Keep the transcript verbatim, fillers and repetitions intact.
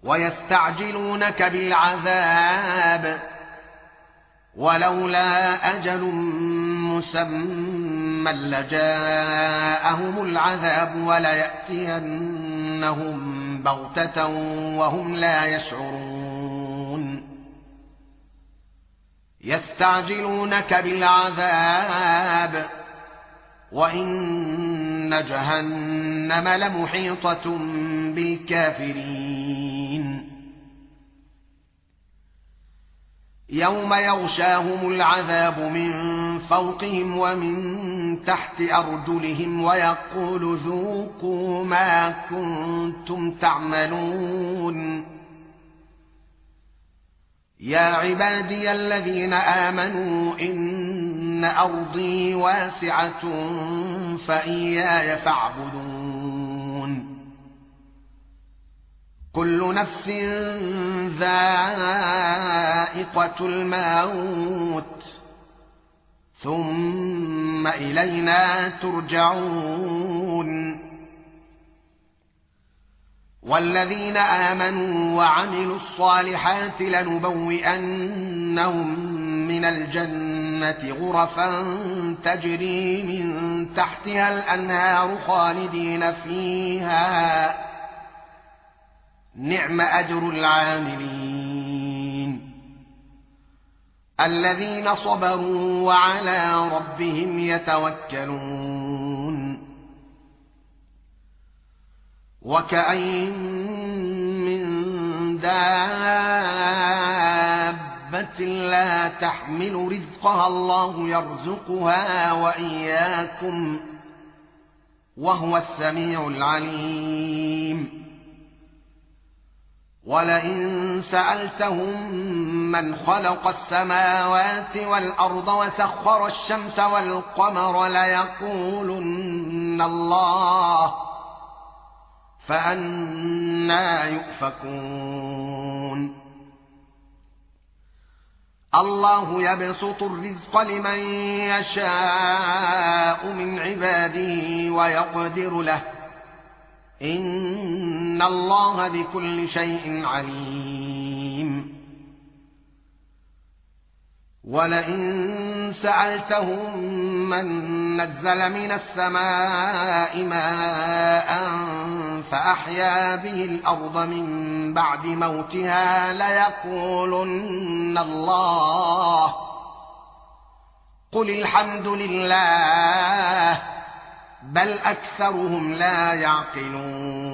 ويستعجلونك بالعذاب ولولا أجل مسمى لجاءهم العذاب وليأتينهم بغتة وهم لا يشعرون يستعجلونك بالعذاب وإن جهنم لمحيطة بالكافرين يوم يغشاهم العذاب من فوقهم ومن تحت أرجلهم ويقول ذوقوا ما كنتم تعملون يا عبادي الذين آمنوا إن أرضي واسعة فإياي فاعبدون كل نفس ذائقة الموت ثم إلينا ترجعون والذين آمنوا وعملوا الصالحات لنبوئنهم من الجنة غرفا تجري من تحتها الأنهار خالدين فيها نعم أجر العاملين الذين صبروا وعلى ربهم يتوكلون وكأين من دابة لا تحمل رزقها الله يرزقها وإياكم وهو السميع العليم ولئن سألتهم من خلق السماوات والأرض وسخر الشمس والقمر ليقولن الله فأنى يؤفكون الله يبسط الرزق لمن يشاء من عباده ويقدر له إن الله بكل شيء عليم ولئن سألتهم من نزل من السماء ماء فأحيا به الأرض من بعد موتها ليقولن الله قل الحمد لله بل أكثرهم لا يعقلون